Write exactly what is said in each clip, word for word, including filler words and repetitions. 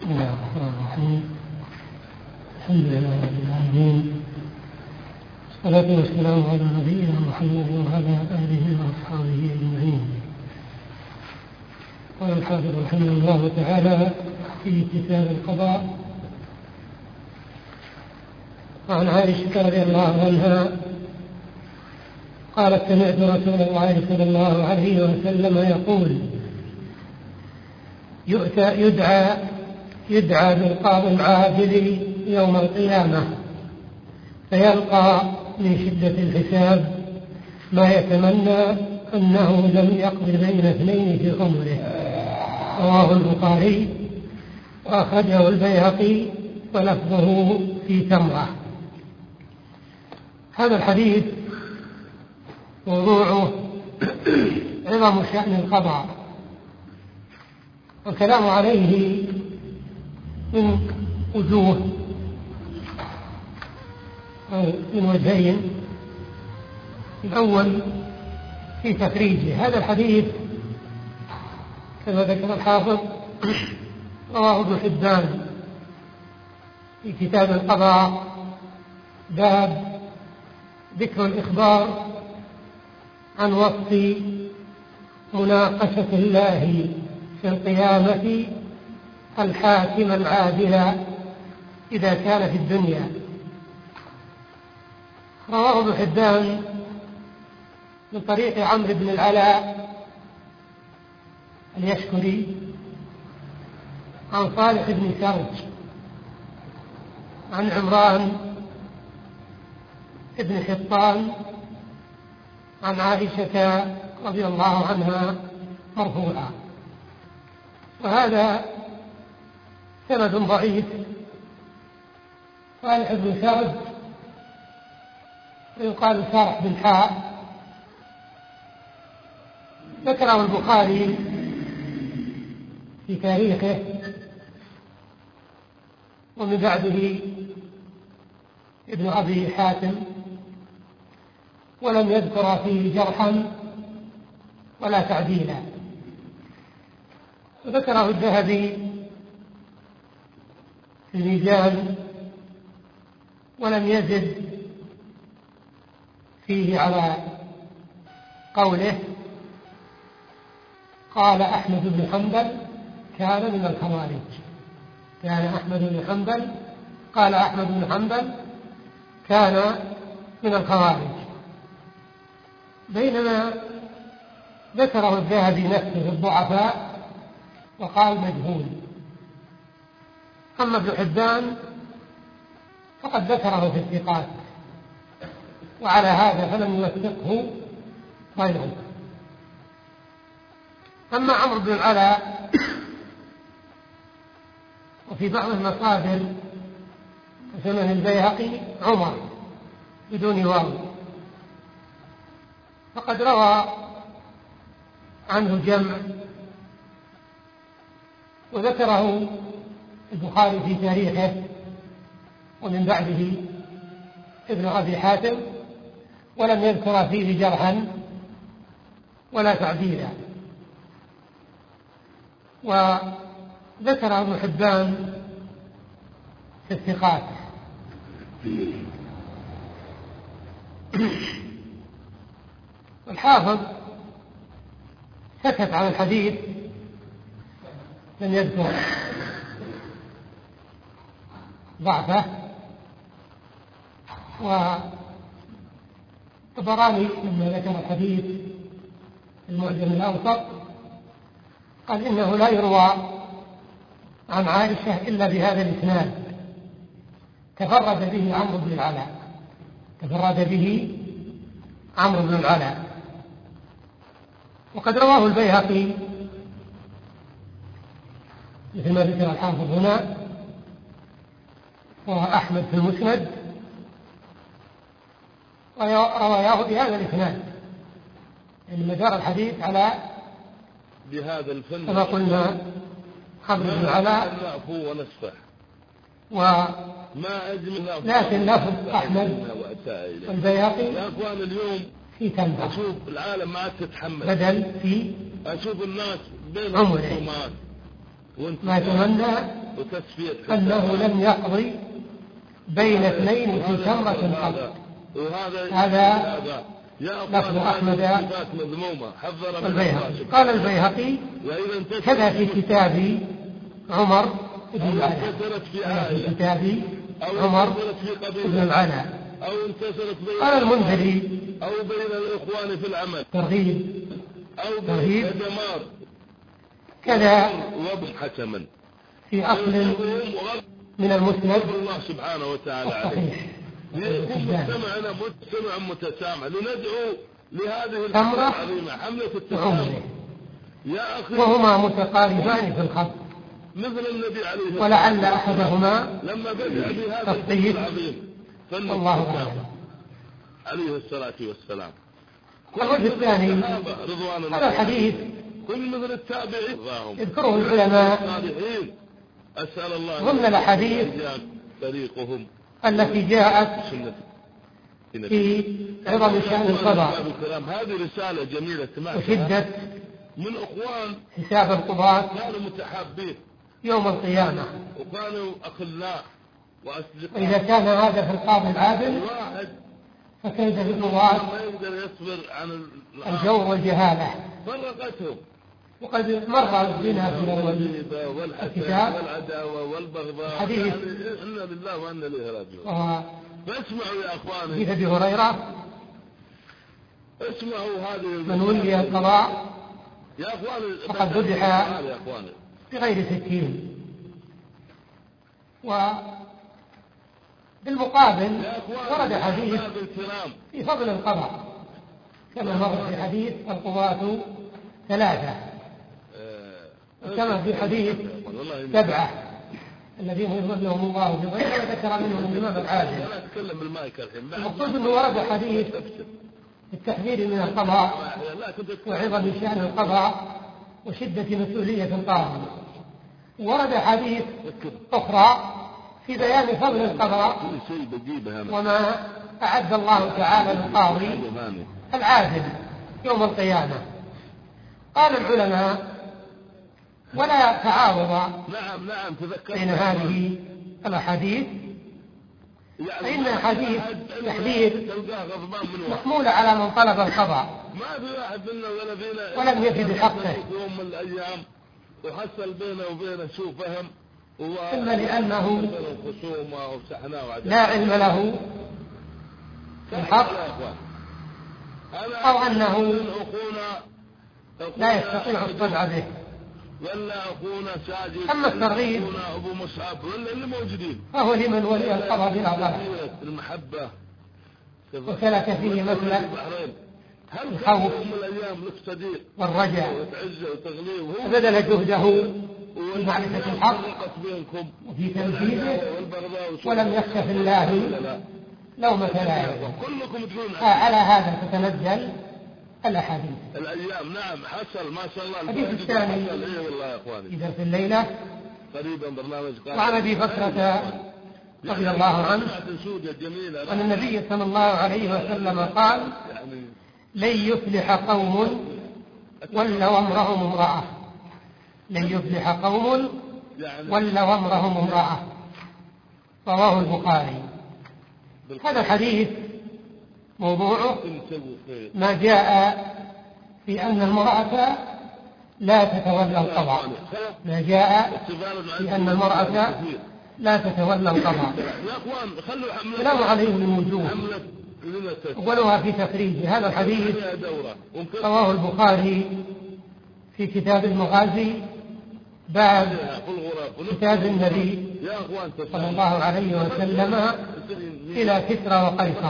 بسم الله الرحمن الرحيم. الحمد لله رب العالمين، والصلاة والسلام على نبينا محمد وعلى آله وأصحابه أجمعين. قال الحافظ رحمه الله تعالى في كتاب القضاء: وعن عائشة رضي الله عنها قالت: سمعت رسول الله صلى الله عليه وسلم يقول: يؤتى يدعى يدعى بالقاضي العادل يوم القيامة، فيلقى من شدة الحساب ما يتمنى أنه لم يقض بين اثنين في عمره. رواه البخاري وأخرجه البيهقي ولفظه في تمرة. هذا الحديث موضوعه عظم شأن القضاء، والكلام عليه من وجوه أو من وجهين. الأول في تخريجه. هذا الحديث كما ذكر الحافظ رواه ابن حبان في كتاب القضاء، باب ذكر الإخبار عن وصف مناقشة الله في القيامة الحاكم العادل إذا كان في الدنيا. رواه ابن حبان من طريق عمرو بن العلاء اليشكري عن صالح بن سرج عن عمران بن حطان عن عائشة رضي الله عنها مرفوعا. وهذا سند ضعيف. صالح بن سرج يقال صالح بن حاء، ذكره البخاري في تاريخه، ومن بعده ابن أبي حاتم، ولم يذكر فيه جرحا ولا تعديلا. وذكره الذهبي في الميزان ولم يزد فيه على قوله. قال أحمد بن حنبل كان من الخوارج. كان أحمد بن حنبل قال أحمد بن حنبل كان من الخوارج، بينما ذكره الذهبي نفسه في الضعفاء وقال مجهول. أما ابن حبان فقد ذكره في الثقات، وعلى هذا فلم يوثقه غيره. أما عمرو بن العلاء وفي بعض المصادر وسنن البيهقي عمر بدون واو، فقد روى عنه جمع، وذكره البخاري في تاريخه، ومن بعده ابن أبي حاتم، ولم يذكر فيه جرحا ولا تعديلا. وذكر ابن حبان في الثقات. الحافظ سكت عن الحديث، لم يذكر ضعفه. والطبراني لما ذكر الحديث المعجم الأوسط قال إنه لا يروى عن عائشة إلا بهذا الإسناد، تفرد به عمرو بن العلاء تفرد به عمرو بن العلاء. وقد رواه البيهقي مثل ما ذكر الحافظ هنا، وأحمد في المسند، ورواياه بهذا الإسناد، يعني مدار الحديث على بهذا الفن كما قلنا عمرو بن العلاء وما أجمل. لكن لفظ أحمد والبيهقي يا أخوان اليوم في تنبه. أشوف العالم ما تتحمل، بدل في أشوف الناس بين عمره. الخصومات ما تمنى أنه لم يقضي بين اثنين في تمرة قط. هذا لفظ أحمد والبيهقي. قال البيهقي كذا في كتاب عمر بن العلاء، في كتاب عمر بن العلاء. قال المنذري أو بين الإخوان في العمل ترغيب أو ترغيب دمار كذا حكما في أصل من المسند الله سبحانه وتعالى عليه. مجتمعنا مجتمع متسامح، لندعو لهذه الحملة العظيمة حملة التسامح يا أخي، وهما متقاربان في الخط مثل النبي عليه الصلاة ولعل أحدهما لما بدأ بهذا الطيب العظيم والله أعلم عليه الصلاة والسلام. الوجه الثاني هذا الحديث كل مثل التابعين يذكره العلماء أسأل الله ضمن الأحاديث طريقهم التي جاءت في عظم شأن القضاء هذه رسالة جميلة وشدة من أخوان حساب القضاة كانوا متحابين يوم القيامة، وكانوا أخلاء وأصدقاء. وإذا كان هذا في القاضي العادل فكيف في القضاة ما يقدر يصبر عن الجور والجهالة. فرقتهم وقد مر بنا في أول الكتاب والعداوة والبغضاء حديث يعني إنا لله وإنا إليه راجعون. فاسمعوا يا أخواني، حديث أبي هريرة اسمعوا هذه من ولي القضاء يا أخواني فقد ذبح بغير سكين. وبالمقابل ورد حديث في فضل القضاء كما مر في حديث القضاة ثلاثة، وكما في حديث سبعة الذين يظلهم الله في ظله وذكر منهم الإمام العادل. المقصود أنه ورد حديث التحذير من القضاء وعظم شأن القضاء وشدة مسؤولية القاضي. ورد حديث أخرى في بيان فضل القضاء وما أعد الله تعالى للقاضي العادل يوم القيامة. قال العلماء ولا تعارض نعم نعم بين هذه الأحاديث، فإن حديث تحذير محمول على من طلب القضاء ولم يفد حقه، يوم من الأيام وحصل بينه وبينه سوء فهم إما لأنه لا علم له الحق أو أنه لا يستطيع الصدع به. ولا أخونا ساجد أما الترغيب ولا أبو مصعب ولا اللي موجودين فهو لمن ولي القضاء بلا ضرر المحبة وسلك فيه مسلك الخوف والرجاء فبذل جهده في معرفة الحق وفي تنفيذه ولم يخش في الله لومة لائم. على هذا تتنزل الأحاديث الأيام. نعم حصل ما شاء الله. الحديث الثاني في درس الليلة قريبا برنامج وعن أبي بكرة رضي الله عنه أن النبي صلى الله عليه وسلم قال لن يفلح قوم ولوا أمرهم امرأة لن يفلح قوم ولوا أمرهم امرأة رواه البخاري. هذا الحديث موضوعه ما جاء في أن المرأة لا تتولى القضاء ما جاء في أن المرأة لا تتولى القضاء. كلام عليه من وجوه، أولها في تخريج هذا الحديث رواه البخاري في كتاب المغازي باب كتاب النبي صلى الله عليه وسلم إلى كسرى وقيصر.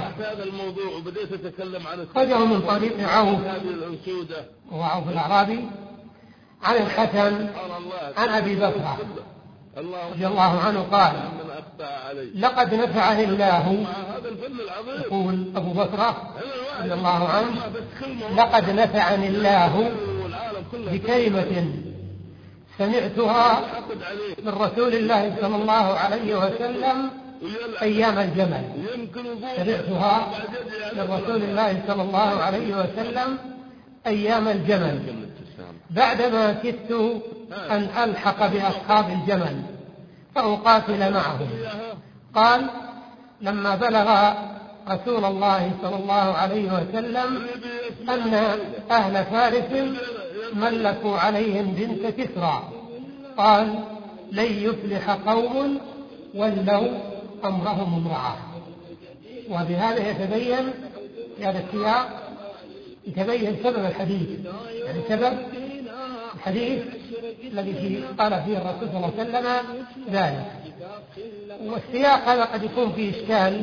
خرجه من طريق عوف وهو عوف الأعرابي عن الحسن عن أبي بكر رضي الله عنه قال لقد نفعني الله، يقول أبو بكر رضي الله عنه لقد نفعني الله بكلمة سمعتها من رسول الله صلى الله عليه وسلم أيام الجمل سمعتها من رسول الله صلى الله عليه وسلم أيام الجمل بعدما كدت أن ألحق بأصحاب الجمل فأقاتل معهم. قال: لما بلغ رسول الله صلى الله عليه وسلم أن أهل فارس ملكوا عليهم بنت كسرى قال: لن يفلح قوم ولوا أمرهم امرأة. وبهذا يتبين في هذا السياق يتبين سبب الحديث، يعني سبب الحديث الذي قال فيه الرسول صلى الله عليه وسلم ذلك. والسياق هذا قد يكون فيه إشكال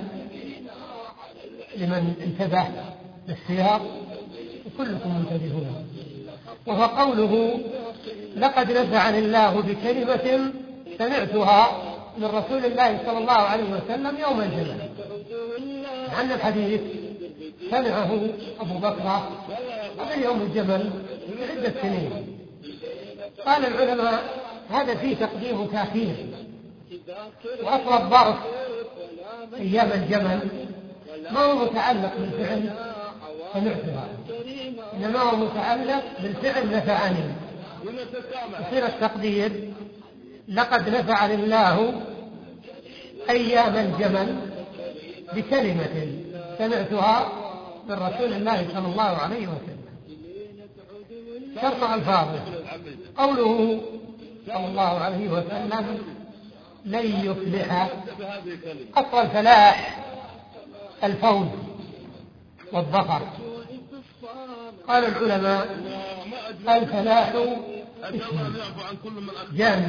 لمن انتبه للسياق، وكلكم منتبهون، وهو قوله: لقد نفعني الله بكلمة سمعتها من رسول الله صلى الله عليه وسلم يوم الجمل. عن الحديث سمعه أبو بكر قبل يوم الجمل بعدة سنين. قال العلماء: هذا فيه تقديم وتأخير، وأصل الظرف أيام الجمل ما هو متعلق بالفعل سمعتها، إنما هو متعلق بالفعل نفعني. يصير التقدير: لقد نفعني الله أيام الجمل بكلمة سمعتها من رسول الله صلى الله عليه وسلم. شرط ألفاظه: قوله صلى الله عليه وسلم لن يفلح. أصل الفلاح الفوز والظفر. قال العلماء: الفلاح اسم جامع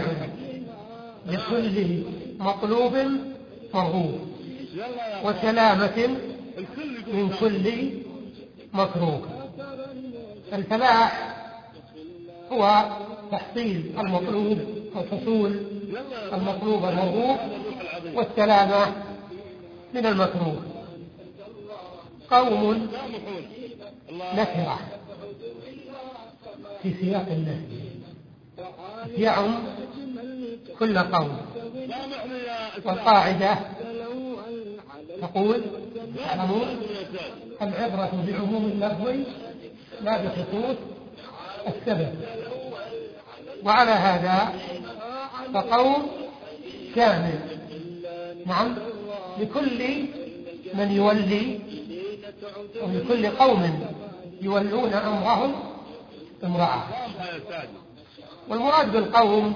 لكل مطلوب مرغوب، وسلامة من كل مكروه. الفلاح هو تحصيل المطلوب وحصول المطلوب المرغوب، والسلامة من المكروه. قوم نكرة في سياق النهي يعم كل قوم. والقاعدة تقول: تعلمون العبرة بعموم اللفظ لا بخصوص السبب. وعلى هذا فقوم كامل، نعم، لكل من يولي، ولكل قوم يولون أمرهم امرأة. والمراد بالقوم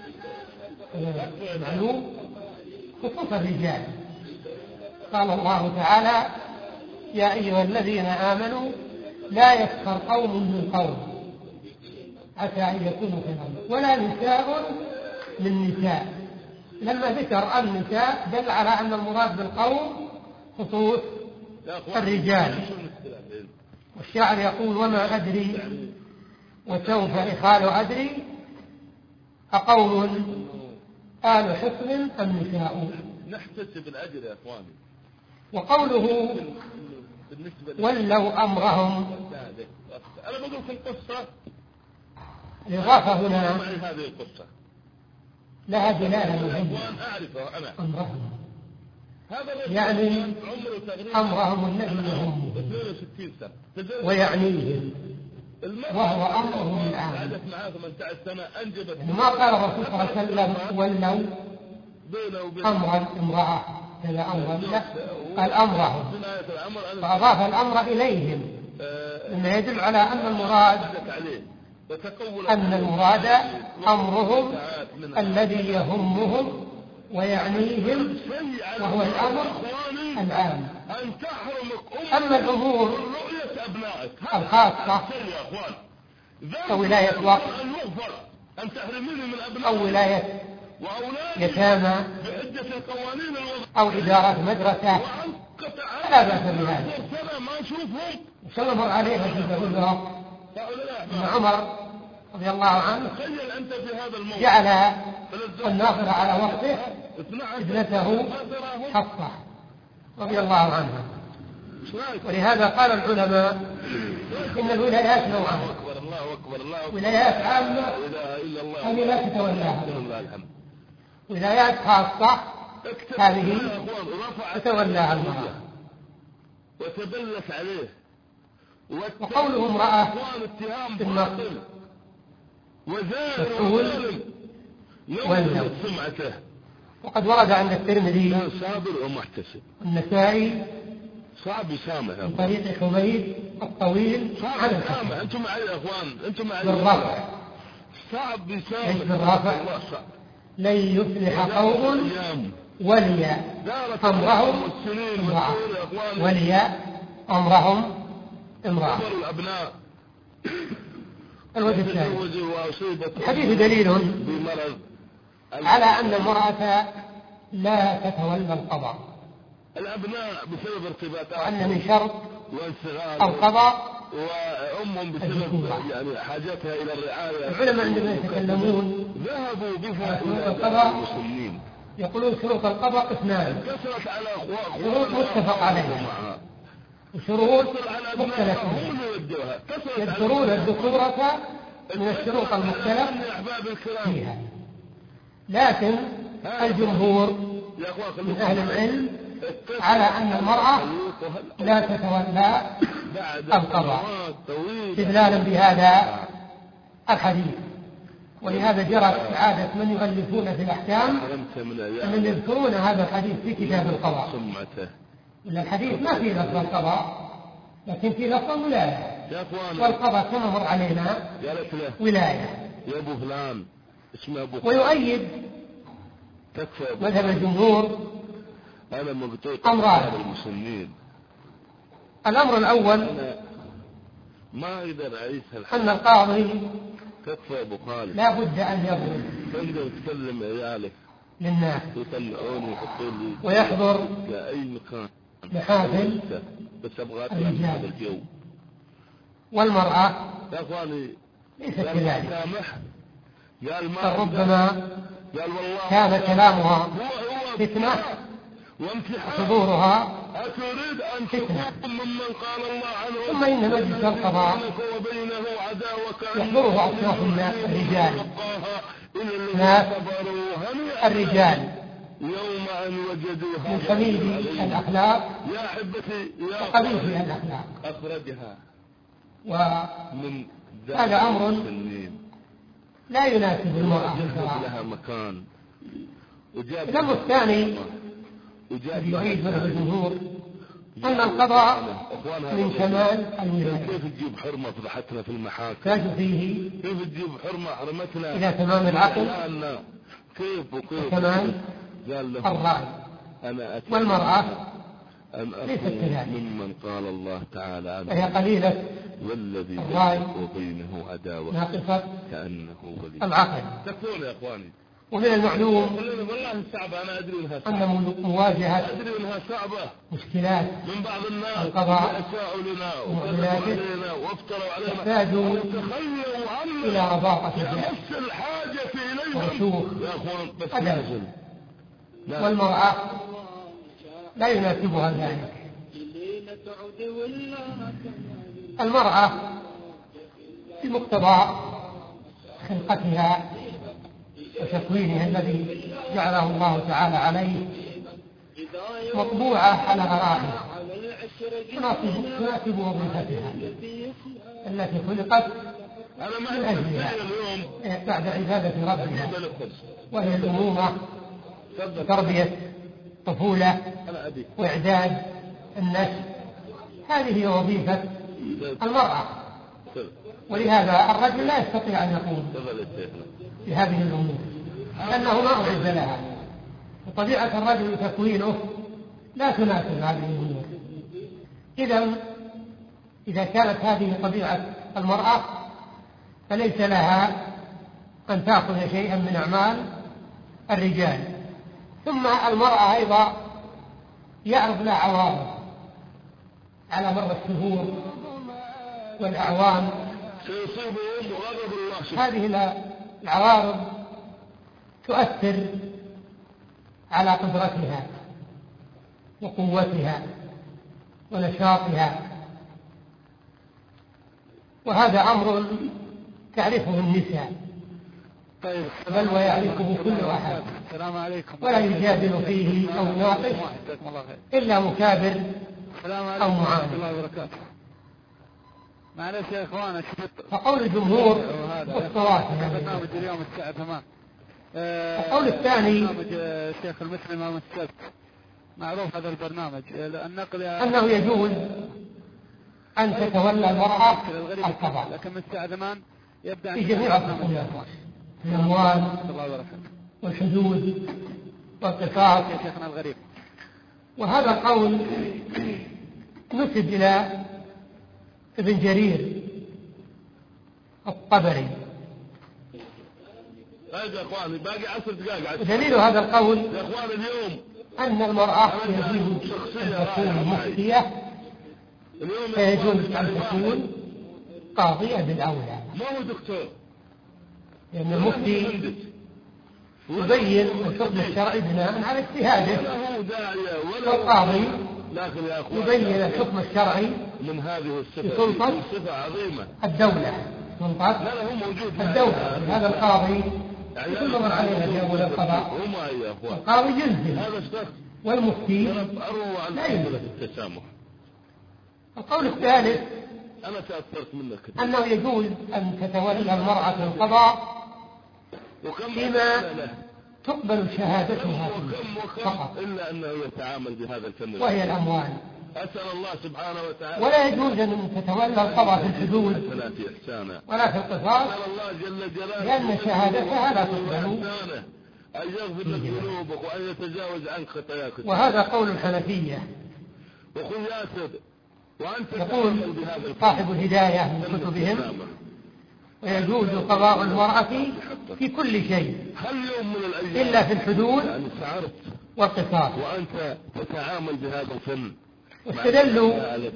معلوم خصوص الرجال. قال الله تعالى: يا أيها الذين آمنوا لا يسخر قوم من قوم عسى أن يكونوا خيرا ولا نساء من نساء. لما ذكر النساء دل على أن المراد بالقوم خصوص الرجال. والشاعر يقول: وما أدري وسوف إخال أدري أقوم آل حصن أم نساء. نحتسب الأجر يا أخواني. وقوله ولوا أمرهم، أنا بقول في القصة الإضافة هنا هذه القصة لها دلالة مهمة. أمرهم يعني أمرهم الذي يهمهم ويعنيهم، وهو أمرهم العام. ما قال الرسول صلى الله عليه وسلم ولوا أمرا امرأة هذا أمرا، لا، قال أمرهم، فأضاف الأمر إليهم، مما يدل على أن المراد أن المراد أمرهم الذي يهمهم ويعنيهم، وهو الأمر العام. أما الأمور الخاصة كولاية وقت أو ولاية يتامى أو إدارة مدرسة فلا بأس بهذا. وسلم عليها في ذلك أن عمر رضي الله عنه جعل الناظر على وقته ابنته حفصة رضي الله عنها. ولهذا قال العلماء إن الولايات نوعان: ولايات عامة هذه لا تتولاها، ولايات خاصة هذه تتولاها المرأة. وتبلت عليه. وقوله امرأة بالنص وزائر وظالم يوم سمعته. وقد ورد عند الترمذي كان صابر ومحتسب. النسائي صعب يسامح من طريق حميد الطويل عن الحسن. انتم معي يا اخوان، انتم معي. بالرفع صعب يسامح بالرفع. لن يفلح قوم ولي امرهم امرأة ولي امرهم امرأة. الابناء الوجه الثاني الحديث دليل على أن المرأة لا تتولى القضاء. الأبناء بسبب ارتباطات وأن من شرط القضاء وأمهم بسبب يعني حاجتها إلى الرعاية. العلماء عندما يتكلمون ذهبوا بها إلى القضاء يقولون شروط القضاء اثنان: شروط متفق عليها وشروط مختلف فيها. يذكرون الذكورة من الشروط المختلف فيها، لكن الجمهور من أهل العلم على أن المرأة لا تتولى القضاء استدلالا بهذا الحديث. ولهذا جرت عادة من يؤلفون في الأحكام أن يذكرون هذا الحديث في كتاب القضاء. إلا الحديث ما فيه لفظ القضاء لكن فيه لفظ الولاية، والقضاء كما مر علينا ولاية. يا أبو فلان اسمه أبو فلان. ويؤيد مذهب الجمهور أمران. المسلمين الأمر الأول ما يقدر أعيش أن القاضي تكفى أبو خالد لا بد أن يضرب تقدر تكلم عيالك للناس ويطلعوني ويحطوني ويحضر لأي مكان محافل بس أبغى أطلع من هذا الجو. والمرأة يا أخواني ليست كذلك. قال ما ربما قال والله كان كلامها فتنة وحضورها أتريد أن تكون ممن قال الله عنه ثم إن مجلس القضاء يحضره أصناف الناس الرجال ناس الرجال يوم أن وجدوا من حميد الأخلاق يا أحبتي وقبيح الأخلاق أخرجها ومن هذا أمر لا يناسب المرأة لها مكان. الأمر الثاني الذي يعيد منه الجمهور أن القضاء من كمال الولاية. كيف تجيب حرمة فضحتنا في المحاكم؟ تحتاج فيه كيف تجيب حرمة حرمتنا إلى تمام العقل كيف وكيف كمان الرأي. والمرأة ليست كذلك ممن قال الله تعالى عنه فهي قليلة والذي الرأي وبينه عداوة ناقصة كأنه ولي العقل. تكفون يا إخواني. ومن المعلوم والله صعبة أنا أدري إنها صعبة أن مواجهة أدري إنها صعبة مشكلات من بعض الناس القضاء أساءوا لنا وكذبوا وافتروا علينا تحتاج إلى رضاقة نفس الحاجة إليهم ورسوخ يا أخوان بس أدب. والمرأة لا يناسبها ذلك. المرأة في مقتضى خلقتها وتكوينها الذي جعله الله تعالى عليه مطبوعة على غرائز تناسب وظيفتها التي خلقت من أجلها بعد عبادة ربها، وهي الأمومة وتربية الطفولة وإعداد النسل. هذه هي وظيفة المرأة، ولهذا الرجل لا يستطيع أن يقوم بهذه الأمور لأنه ما أعد لها، وطبيعة الرجل وتكوينه لا تناسب هذه الأمور. إذا إذا كانت هذه طبيعة المرأة فليس لها أن تأخذ شيئا من أعمال الرجال. ثم المرأة أيضا يعرض لها عوارض على مر الشهور والأعوام. هذه العوارض تؤثر على قدرتها وقوتها ونشاطها، وهذا أمر تعرفه النساء بل ويعرفه كل أحد، ولا يجادل فيه أو يناقش إلا مكابر أو معاند. معلش يا إخوانا. فقول الجمهور والصواب برنامج اليوم الساعة ثمان. القول الثاني برنامج الشيخ المسلم يوم السبت، معروف هذا البرنامج. النقل أنه يجوز أن تتولى المرأة القضاء، لكن من الساعة ثمان يبدأ في جميع الخصومات، الأموال والحدود والقصاص. يا شيخنا الغريب. وهذا القول نسب إلى ابن جرير الطبري. يا اخواني باقي عشر دقائق. ودليل هذا القول يا اخواني اليوم أن المرأة يجوز أن تكون مفتية، فيجوز أن تكون قاضية بالأولى. ما هو دكتور، لأن المفتي يبين الحكم الشرعي بناء على اجتهاده، والقاضي يبين الحكم الشرعي من هذه الصفة صفة عظيمة الدولة، سلطة الدولة. هذا القاضي يكون نظر عليها في أول القضاء، القاضي ينزل والمفتي لا ينزل. القول الثالث أنا تأثرت منك أنه يجوز أن تتولى المرأة القضاء فيما تقبل شهادتها فقط، إلا أنه يتعامل بهذا الفن وهي الأموال. أسأل الله سبحانه وتعالى. ولا يجوز أن تتولى القضاء في الحدود ولا في القصاص، لأن شهادتها لا تقبل. أن يغفر لك ذنوبك وأن يتجاوز عنك خطاياك. وهذا قول الحنفية. وخذ ياسر وأنت يقول صاحب الهداية من كتبهم: ويجوز قضاء المرأة في كل شيء إلا في الحدود والقصاص. وأنت تتعامل بهذا الفن. واستدلوا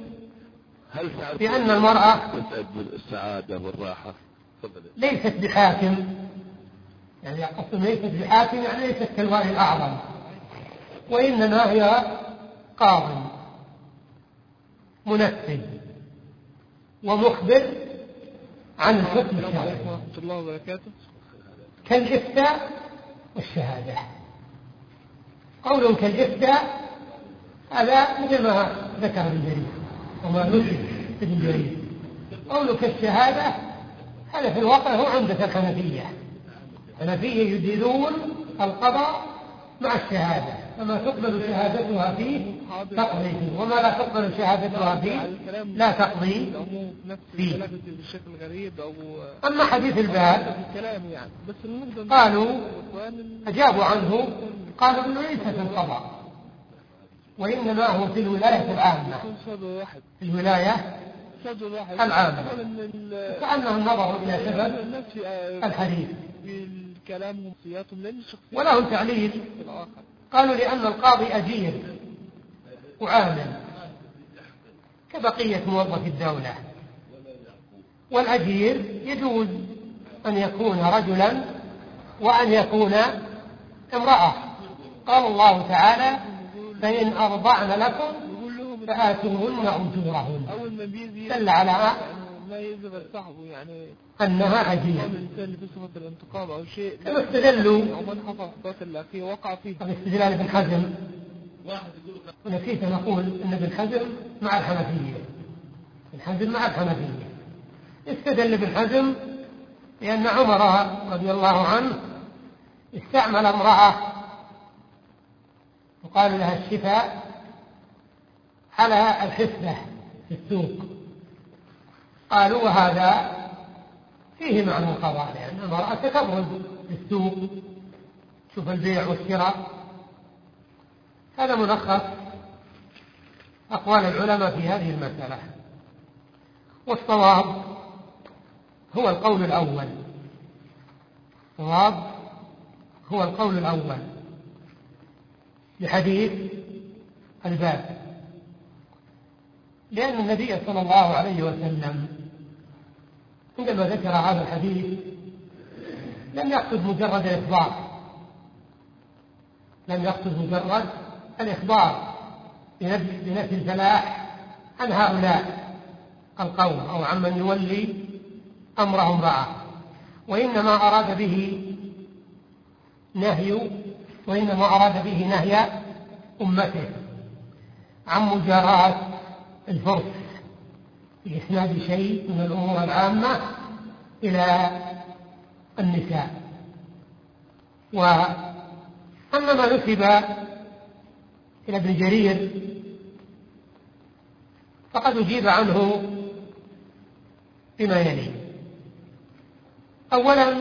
بأن المرأة السعادة والراحة ليست بحاكم، يعني أقصد ليست بحاكم يعني ليست كالولي الأعظم، وإنما هي قاضي منفذ ومخبر عن الحكم الشرعي، كالإفتاء والشهادة. قول كالإفتاء هذا مثل ما ذكر ابن جرير وما نسب ابن جرير. قول كالشهادة هذا في الواقع هو عمدة الحنفية. الحنفية يديرون القضاء مع الشهادة، فما تقبل شهادتها فيه تقضي فيه، وما لا تقبل شهادتها فيه لا تقضي فيه. أما حديث الباب قالوا أجابوا عنه، قالوا إنه ليس في القضاء، وإنما هو في الولاية العامة، الولاية العامة، كأنهم نظروا إلى سبب الحديث. ولهم تعليل، قالوا لأن القاضي أجير وعامل كبقية موظف الدولة، والأجير يجوز أن يكون رجلا وأن يكون امرأة. قال الله تعالى: فإن أرضعن لكم فآتوهن أجورهن، دل على أنها أجير. كما استدلوا باستدلال ابن حزم، ونسيت نقول أن ابن حزم مع الحنفية، ابن حزم مع الحنفية. استدل ابن حزم لأن عمر رضي الله عنه استعمل امرأة وقال لها الشفاء على الحسبة في السوق. قالوا وهذا فيه معنى القضاء، لأن المرأة تبرز في السوق، شوف البيع والشراء. هذا ملخص أقوال العلماء في هذه المسألة، والصواب هو القول الأول. الصواب هو القول الأول لحديث الباب، لأن النبي صلى الله عليه وسلم عندما ذكر هذا الحديث لم يقصد مجرد الإخبار، لم يقصد مجرد الإخبار بنفي الفلاح عن هؤلاء القوم أو عمن يولي أمره امرأة، وإنما أراد به نهي وإنما أراد به نهي أمته عن مجاراة الفرس بإسناد شيء من الأمور العامة إلى النساء. وأما ما نسب إلى ابن جرير فقد أجيب عنه بما يلي. أولا،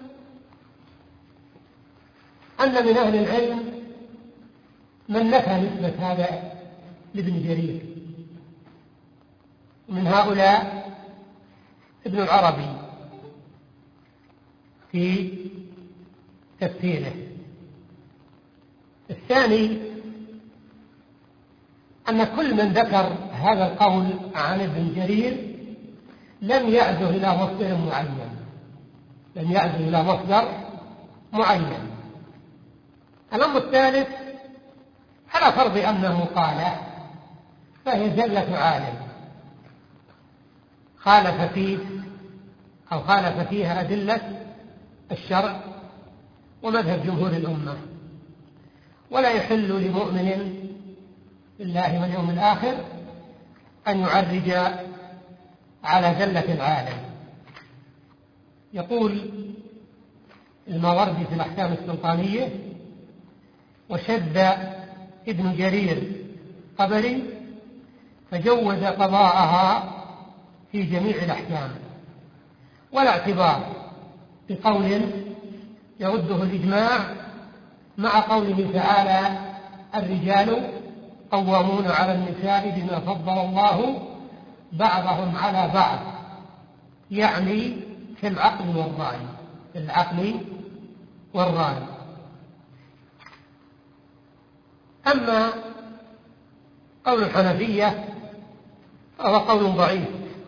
أن من أهل العلم من نفى نسبة هذا لابن جرير، ومن هؤلاء ابن العربي في تفسيره. الثاني، أن كل من ذكر هذا القول عن ابن جرير لم يعزه إلى مصدر معين لم يعزه إلى مصدر معين. الأمر الثالث، على فرض أنه قال فهي زلة عالم خالف فيه أو خالف فيها أدلة الشرع ومذهب جمهور الأمة، ولا يحل لمؤمن بالله واليوم الآخر أن يعرج على زلة العالم. يقول الماوردي في الأحكام السلطانية: وشد ابن جرير قبري فجوز قضاءها في جميع الأحكام، ولا اعتبار بقول يرده الإجماع مع قوله تعالى: الرجال قوامون على النساء بما فضل الله بعضهم على بعض، يعني في العقل والرأي في العقل والرأي. أما قول الحنفية فهو قول ضعيف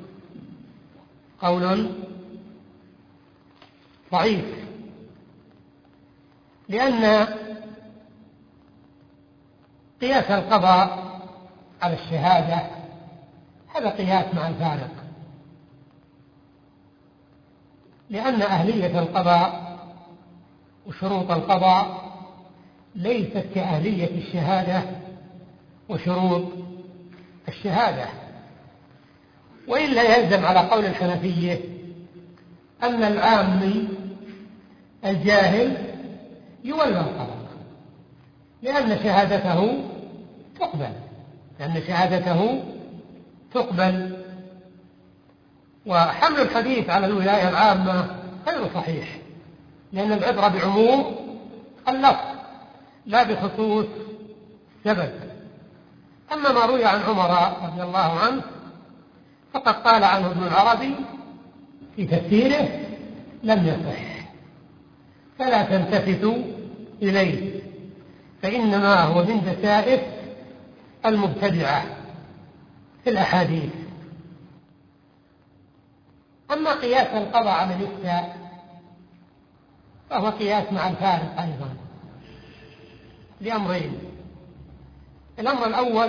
قول ضعيف لأن قياس القضاء على الشهادة هذا قياس مع الفارق، لأن أهلية القضاء وشروط القضاء ليست كأهلية الشهادة وشروط الشهادة. وإلا يلزم على قول الحنفية أن العامي الجاهل يولى القضاء، لأن شهادته تقبل لأن شهادته تقبل وحمل الحديث على الولاية العامة غير صحيح، لأن العبرة بعموم اللفظ لا بخصوص سبب. أما ما روي عن عمر رضي الله عنه فقد قال عنه ابن العربي في تفسيره: لم يصح، فلا تلتفتوا إليه فإنما هو من دسائس المبتدعة في الأحاديث. أما قياس القضاء على الإفتاء فهو قياس مع الفارق أيضا لأمرين: الأمر الأول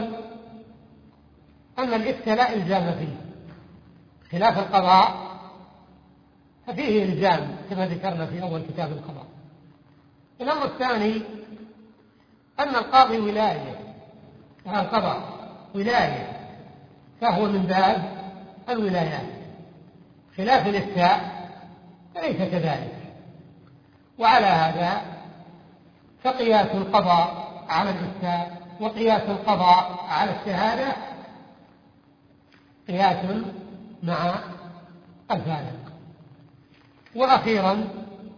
أن الإفتاء لا إلزام فيه خلاف القضاء ففيه إلزام كما ذكرنا في أول كتاب القضاء. الأمر الثاني أن القاضي ولاية والقضاء ولاية، فهو من باب الولايات، خلاف الإفتاء فليس كذلك. وعلى هذا فقياس القضاء على الإفتاء وقياس القضاء على الشهادة قياس مع الفارق. وأخيرا،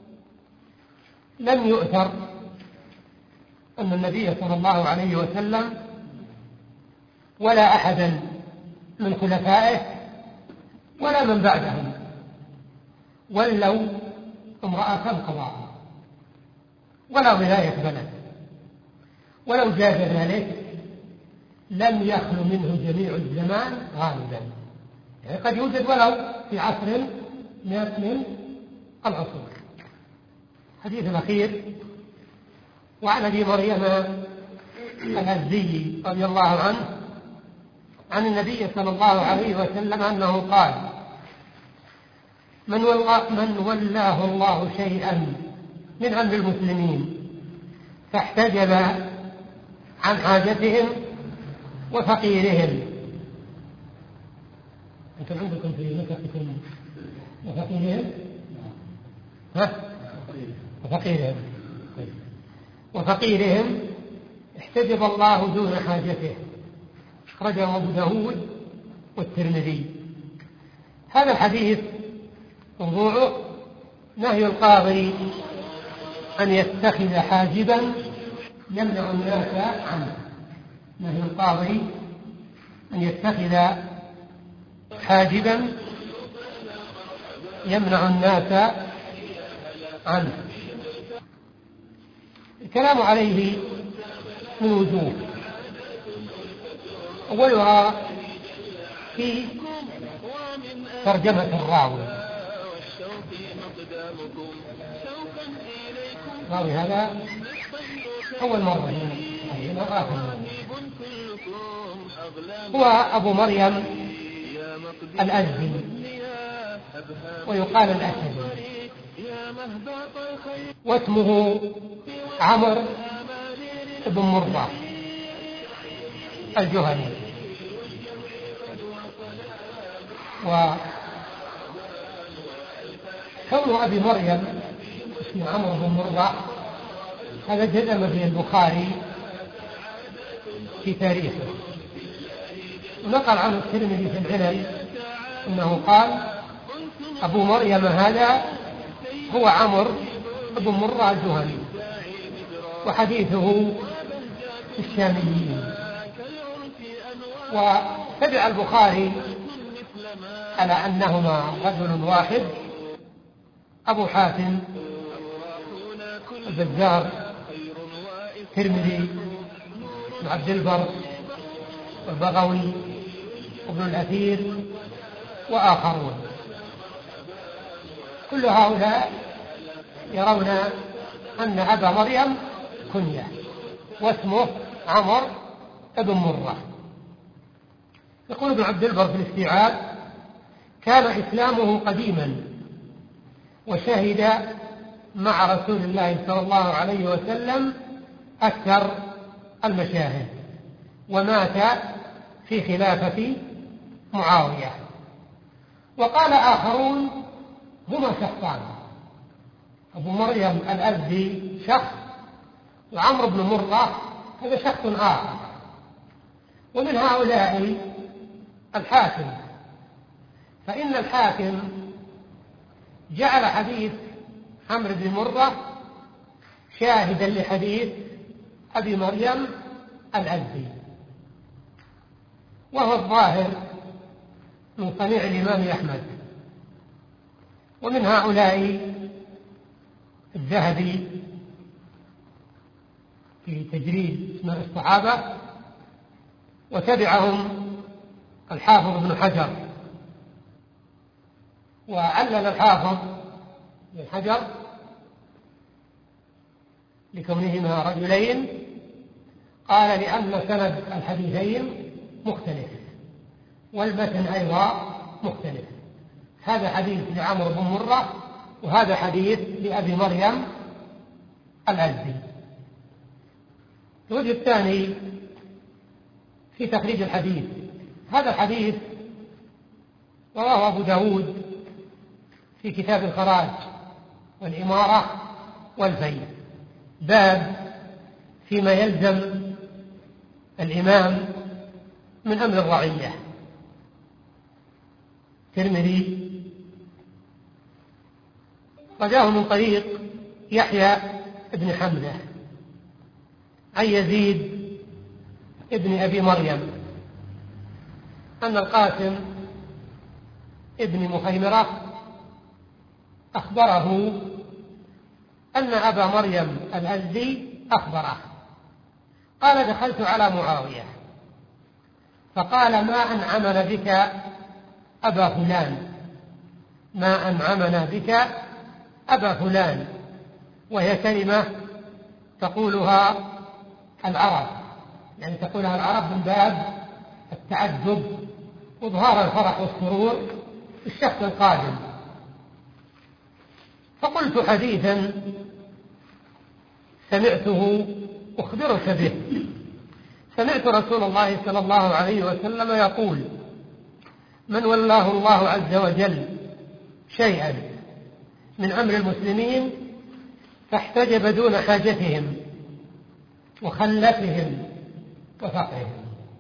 لم يؤثر أن النبي صلى الله عليه وسلم ولا أحدا من خلفائه ولا من بعدهم ولوا امرأة قضاء ولا ولاية بلد، ولو جاز ذلك لم يخل منه جميع الزمان غالبا، يعني قد يوجد ولو في عصر من العصور. حديث الأخير: وعن أبي مريم الأزدي رضي الله عنه عن النبي صلى الله عليه وسلم أنه قال: من, من ولاه الله شيئا من أمر المسلمين فاحتجب عن حاجتهم وفقيرهم أنتم عندكم في نسختكم وفقيرهم؟ ها؟ وفقيرهم. وفقيرهم احتجب الله دون حاجته، أخرجه أبو داود والترمذي. هذا الحديث موضوعه نهي القاضي أن يتخذ حاجبا يمنع الناس عنه. نهي القاضي أن يتخذ حاجبا يمنع الناس عنه. الكلام عليه من وجوه، أولها في ترجمة الراوي. الراوي هذا أول مرة هنا آخر مرة. هو أبو مريم الأزدي ويقال الأسدي، واسمه عمرو بن مرة الجهني. وكون أبي مريم اسمه عمرو بن مرة هذا جزم به البخاري في تاريخه، ونقل عنه الترمذي في العلل أنه قال أبو مريم هذا هو عمرو بن مرة الجهني، وحديثه في الشاميين. وتبع البخاري على أنهما رجل واحد أبو حاتم البزار الترمذي وعبد البر والبغوي وابن الأثير وآخرون. كل هؤلاء يرون أن أبا مريم كنية واسمه عمرو بن مرة. يقول ابن عبد البر في الاستيعاب: كان إسلامه قديما وشهد مع رسول الله صلى الله عليه وسلم أكثر المشاهد، ومات في خلافة معاوية. وقال آخرون: هما شخصان، أبو مريم الأزدي شخص، وعمرو بن مرة هذا شخص آخر. ومن هؤلاء الحاكم، فإن الحاكم جعل حديث عمرو بن مرة شاهدا لحديث أبي مريم الأزدي، وهو الظاهر من صنيع الإمام أحمد. ومن هؤلاء الذهبي في تجريد اسماء الصحابة، وتبعهم الحافظ ابن حجر. وعلل الحافظ ابن حجر لكونهما رجلين، قال: لأن سند الحديثين مختلف والمتن أيضا مختلف، هذا حديث لعمرو بن مرة وهذا حديث لأبي مريم الأزدي. الوجه الثاني في تخريج الحديث، هذا الحديث رواه أبو داود في كتاب الخراج والإمارة والبيع، باب فيما يلزم الإمام من أمر الرعية. الترمذي رجاه من طريق يحيى بن حمزة عن يزيد ابن أبي مريم أن القاسم ابن مخيمرة أخبره أن أبا مريم الأزدي أخبره قال: دخلت على معاوية فقال: ما أنعمنا بك أبا فلان، ما أنعمنا بك أبا فلان، وهي كلمة تقولها العرب، يعني تقولها العرب من باب التعجب وإظهار الفرح والسرور في الشخص القادم. فقلت حديثا سمعته أخبرك به، سمعت رسول الله صلى الله عليه وسلم يقول: من ولاه الله عز وجل شيئا من أمر المسلمين فاحتجب دون حاجتهم وخلتهم وفقرهم،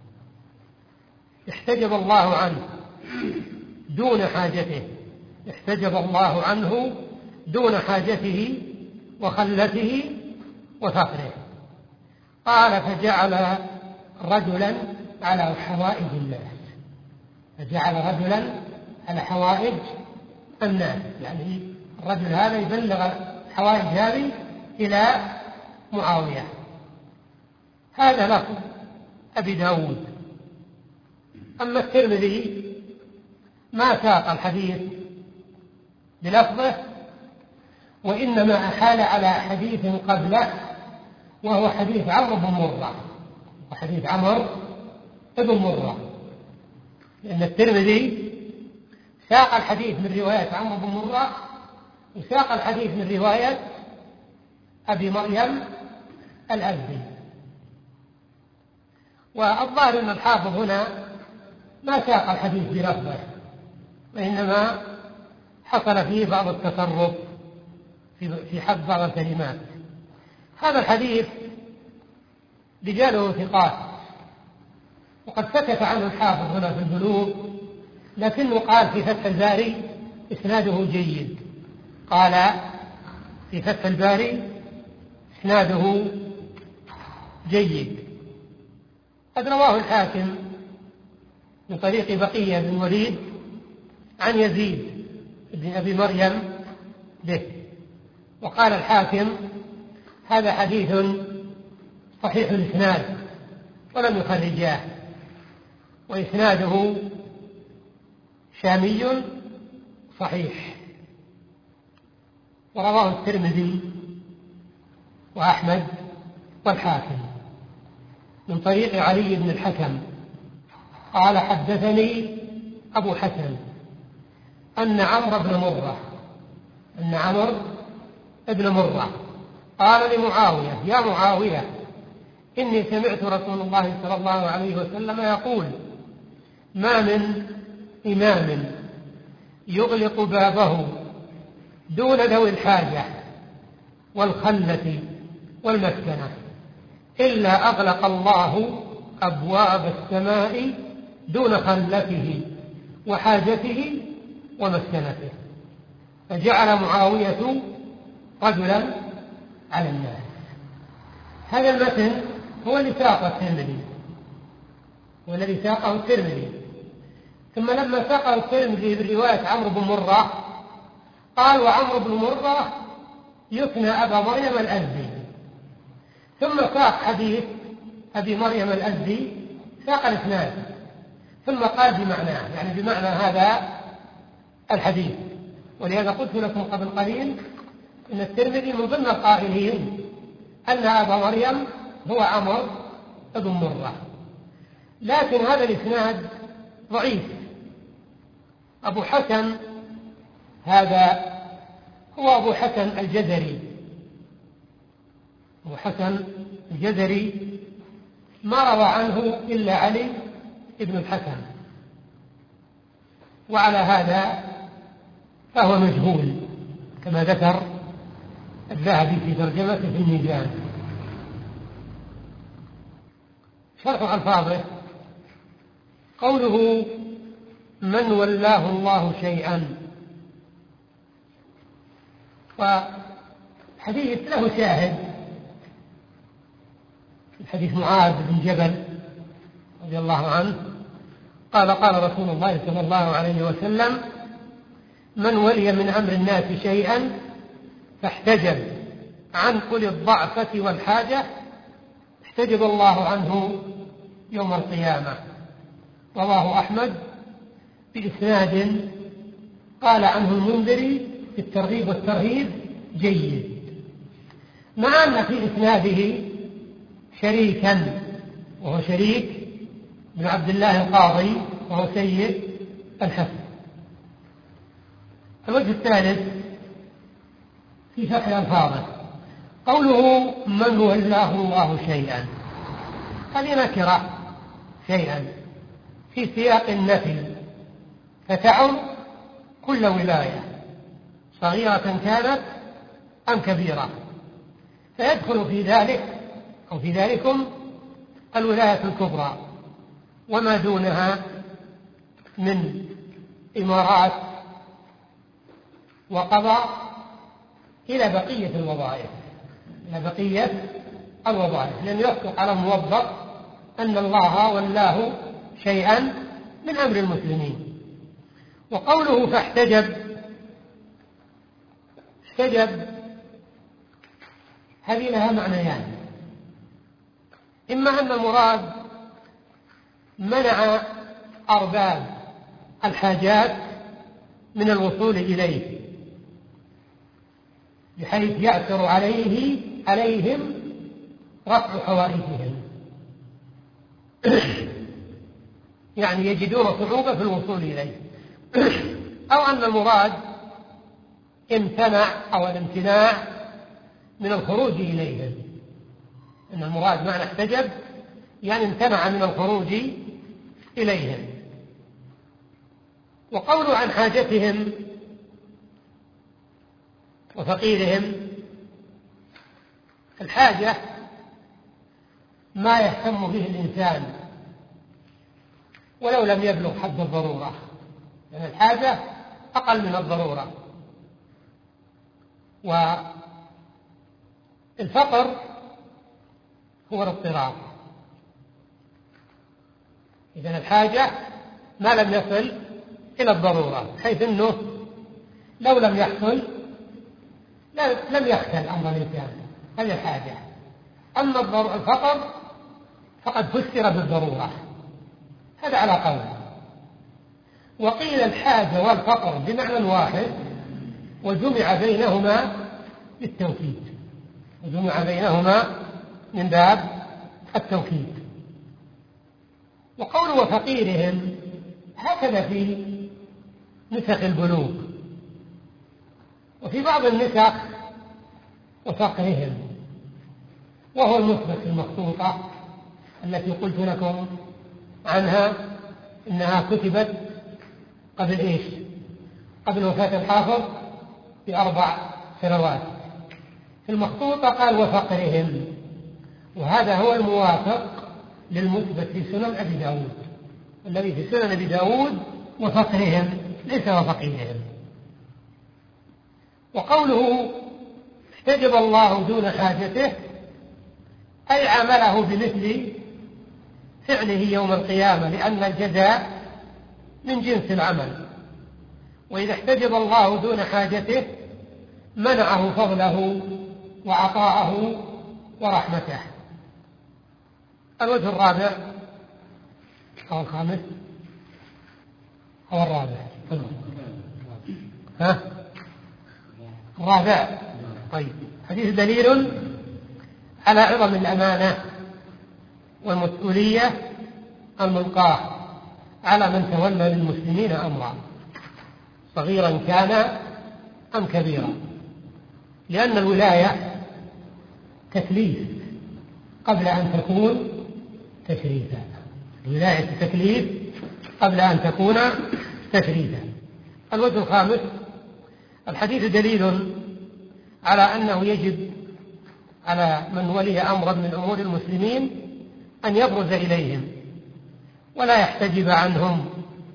احتجب الله عنه دون حاجته، احتجب الله عنه دون حاجته وخلته وفقره. قال فجعل رجلا على حوائج الناس، فجعل رجلا على حوائج الناس، يعني الرجل هذا يبلغ حوائج هذه إلى معاوية. هذا لفظ أبي داود. أما الترمذي ما ساق الحديث بلفظه، وإنما أحال على حديث قبله وهو حديث عمرو بن مرة، وحديث عمرو بن مرة، لأن الترمذي ساق الحديث من رواية عمرو بن مرة وساق الحديث من رواية أبي مريم الأزدي. والظاهر أن الحافظ هنا ما ساق الحديث بلفظه، وإنما حصل فيه بعض التصرف في حد بعض الكلمات. هذا الحديث رجاله ثقات، وقد سكت عنه الحافظ هنا في البلوغ، لكنه قال في فتح الباري إسناده جيد، قال في فتح الباري إسناده جيد. قد رواه الحاكم من طريق بقية بن وليد عن يزيد بن أبي مريم به، وقال الحاكم هذا حديث صحيح الإسناد ولم يخرجاه، وإسناده شامي صحيح. ورواه الترمذي وأحمد والحاكم من طريق علي بن الحكم قال حدثني أبو حسن أن عمرو بن مرة أن عمرو بن مرة قال لمعاوية يا معاوية إني سمعت رسول الله صلى الله عليه وسلم يقول ما من إمام يغلق بابه دون ذوي الحاجة والخلة والمسكنة إلا أغلق الله أبواب السماء دون خلته وحاجته ومسكنته. فجعل معاوية رجلا على الناس. هذا المتن هو اللي ساقه الترمذي والذي ساقه الترمذي ثم لما ساقه الترمذي برواية عمرو بن مرة قال وعمرو بن مرة يكنى أبا مريم الأزدي، ثم ساق حديث أبي مريم الأزدي ساق الإسناد ثم قال بمعناه، يعني بمعنى هذا الحديث. ولهذا قلت لكم قبل قليل إن الترمذي من ضمن القائلين أن أبا مريم هو عمرو بن مرة، لكن هذا الإسناد ضعيف. أبو حسن هذا هو أبو حسن الجزري، أبو حسن الجزري ما روى عنه إلا علي بن الحسن، وعلى هذا فهو مجهول كما ذكر الذهبي في ترجمته في الميزان. شرح ألفاظه قوله من ولاه الله شيئا، وحديث له شاهد حديث معاذ بن جبل رضي الله عنه قال قال رسول الله صلى الله عليه وسلم من ولي من أمر الناس شيئا فاحتجب عن كل الضعفة والحاجة احتجب الله عنه يوم القيامة. رواه أحمد بإسناد قال عنه المنذري في الترغيب والترهيب جيد، مع أن في إسناده شريكا وهو شريك بن عبد الله القاضي وهو سيد الحفظ. الوجه الثالث في شرح ألفاظه قوله من ولاه الله شيئا، هذه نكرة شيئا في سياق النفي فتعم كل ولاية صغيرة كانت أم كبيرة، فيدخل في ذلك أو في ذلكم الولاية الكبرى وما دونها من إمارات وقضاء إلى بقية الوظائف إلى بقية الوظائف لأن يصدق على الموظف أن الله ولاه شيئا من أمر المسلمين. وقوله فاحتجب، احتجب هذه لها معنيان: إما أن المراد منع أرباب الحاجات من الوصول إليه بحيث يأثر عليه عليهم رفع حوائجهم يعني يجدون صعوبة في الوصول إليه، أو أن المراد امتنع أو الامتناع من الخروج إليهم، أن المراد معنى احتجب يعني امتنع من الخروج إليهم. وقولوا عن حاجتهم وفقيرهم، الحاجة ما يهتم به الإنسان ولو لم يبلغ حد الضرورة، لأن يعني الحاجة أقل من الضرورة. والفقر هو الاضطرار، إذن الحاجة ما لم يصل إلى الضرورة، حيث أنه لو لم يحصل لم يختل أمر الإنسان، هذه الحاجة. أما الفقر فقد فسر بالضرورة، هذا على قول. وقيل الحاجة والفقر بمعنى واحد وجمع بينهما بالتوكيد، وجمع بينهما من باب التوكيد. وقول وفقيرهم هكذا في نسخ البلوغ، وفي بعض النسخ وفقرهم، وهو المثبت في المخطوطة التي قلت لكم عنها إنها كتبت قبل إيش؟ قبل وفاة الحافظ بأربع سنوات. في المخطوطة قال وفقرهم، وهذا هو الموافق للمثبت في سنن أبي داود، الذي في سنن أبي داود وفقرهم ليس وفقيرهم. وقوله احتجب الله دون حاجته أي عمله بمثل فعله يوم القيامة، لأن الجزاء من جنس العمل. وإذا احتجب الله دون حاجته منعه فضله وعطاءه ورحمته. الوجه الرابع أو الخامس أو الرابع ها الرابع. طيب، حديث دليل على عظم الأمانة والمسؤولية الملقاة على من تولى للمسلمين أمرا صغيرا كان أم كبيرا، لأن الولاية تكليف قبل أن تكون تشريفا، الولاية تكليف قبل أن تكون تشريفا. الوجه الخامس: الحديث دليل على أنه يجب على من ولي أمرا من أمور المسلمين أن يبرز إليهم ولا يحتجب عنهم،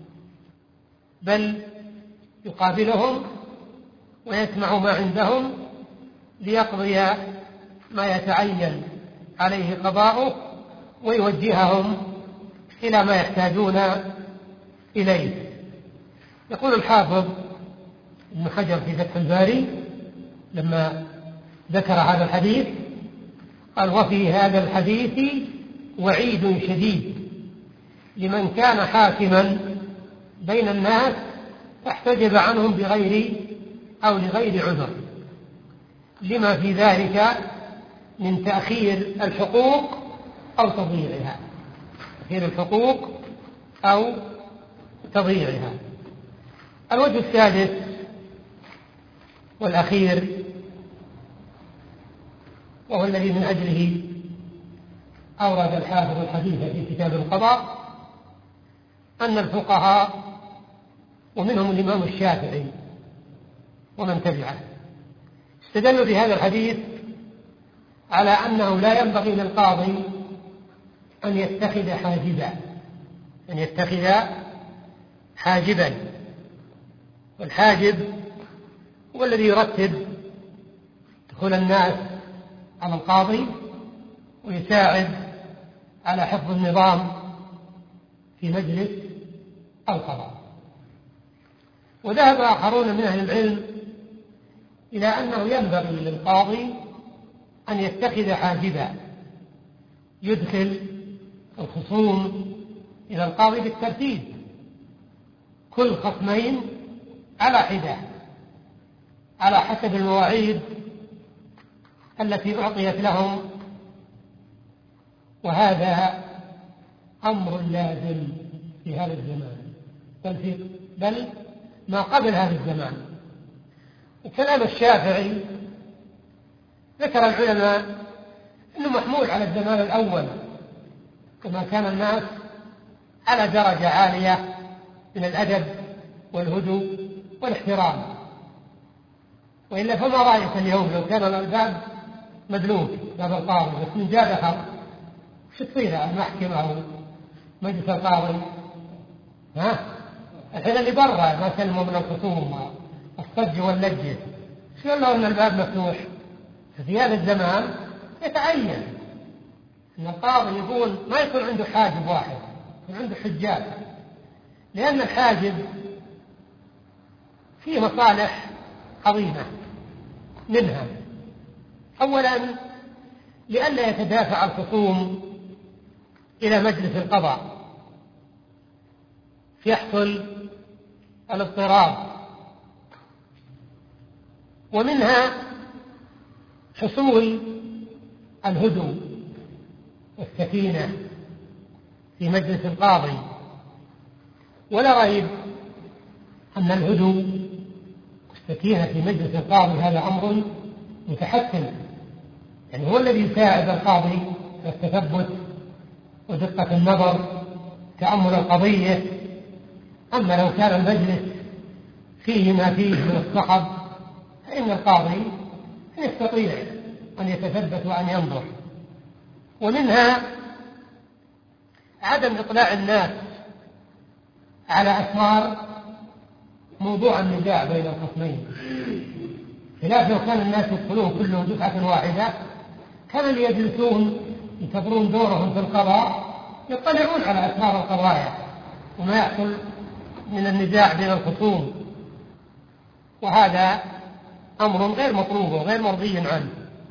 بل يقابلهم ويسمع ما عندهم ليقضي ما يتعين عليه قضاؤه ويوجههم إلى ما يحتاجون إليه. يقول الحافظ ابن حجر في فتح الباري لما ذكر هذا الحديث قال: وفي هذا الحديث وعيد شديد لمن كان حاكما بين الناس فاحتجب عنهم بغير أو لغير عذر، لما في ذلك من تأخير الحقوق أو تضييعها، تأخير الحقوق أو تضييعها. الوجه السادس والأخير، وهو الذي من أجله أورد الحافظ الحديث في كتاب القضاء، أن الفقهاء ومنهم الإمام الشافعي ومن تبعه. استدلوا بهذا الحديث على أنه لا ينبغي للقاضي أن يتخذ حاجبا أن يتخذ حاجبا والحاجب هو الذي يرتب دخول الناس على القاضي ويساعد على حفظ النظام في مجلس القضاء. وذهب آخرون من أهل العلم إلى أنه ينبغي للقاضي أن يتخذ حاجبا يدخل الخصوم إلى القاضي بالترتيب، كل خصمين على حدة على حسب المواعيد التي أعطيت لهم، وهذا أمر لازم في هذا الزمان بل, في بل ما قبل هذا الزمان. وكلام الشافعي ذكر العلماء أنه محمول على الزمان الأول، كما كان الناس على درجة عالية من الأدب والهدوء والاحترام. وإلا فما رأيك اليوم لو كان الباب مدلوك باب القاضي بس من جاء دخل شو تصير المحكمة أو مجلس القاضي؟ ها الحين اللي برا ما سلموا من الخصوم الصج واللجة شو له أن الباب مفتوح؟ في هذا الزمان يتعين أن القاضي يكون ما يكون عنده حاجب واحد، يكون عنده حجاب، لأن الحاجب فيه مصالح عظيمة. منها أولا لئلا يتدافع الخصوم إلى مجلس القضاء فيحصل الاضطراب، ومنها حصول الهدوء والسكينة في مجلس القاضي. ولا ريب أن الهدوء والسكينة في مجلس القاضي هذا أمر متحتم، يعني هو الذي يساعد القاضي في التثبت ودقة النظر تأمل القضية. أما لو كان المجلس فيه ما فيه من الصخب فإن القاضي يستطيع أن يتثبت وأن ينظر. ومنها عدم إطلاع الناس على أسرار موضوع النزاع بين الخصمين، خلاف لو كان الناس يدخلون كلهم دفعة واحدة كان اللي يجلسون ينتظرون دورهم في القضاء يطلعون على أسرار القضايا وما يحصل من النزاع بين الخصوم، وهذا أمر غير مطلوب وغير مرضي عنه.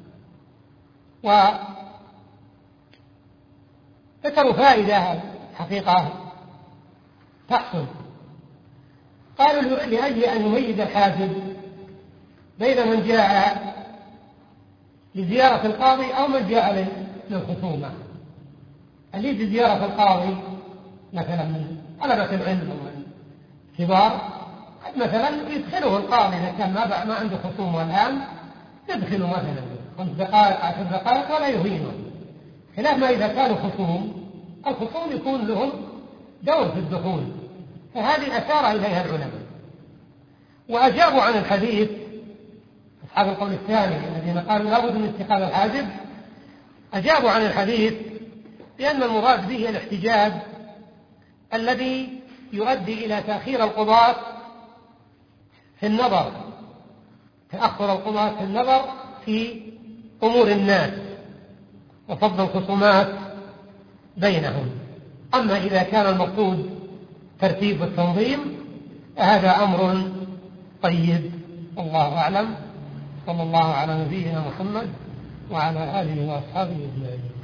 وذكروا فائدة حقيقة تحصل، قالوا لأجل أن يميز الحاجب بين من جاء لزيارة القاضي أو من جاء للخصومة. اللي لزيارة القاضي مثلا من طلبة العلم ومن كبار مثلا يدخله القاضي إذا كان ما, ما عنده خصومة الآن يدخله مثلا خمس دقائق عشر دقائق ولا يهينه، خلاف ما إذا كانوا خصوم الخصوم يكون لهم دور في الدخول. فهذه أشار إليها العلماء وأجابوا عن الحديث أصحاب القول الثاني الذين قالوا لا بد من اتخاذ الحاجب، أجابوا عن الحديث لأن المراد به الاحتجاب الذي يؤدي إلى تأخير القضاة في النظر تأخر القضاة في النظر في أمور الناس وفض الخصومات بينهم. أما إذا كان المقصود ترتيب والتنظيم هذا أمر طيب، والله أعلم. صلى الله على نبينا محمد وعلى آله وأصحابه أجمعين.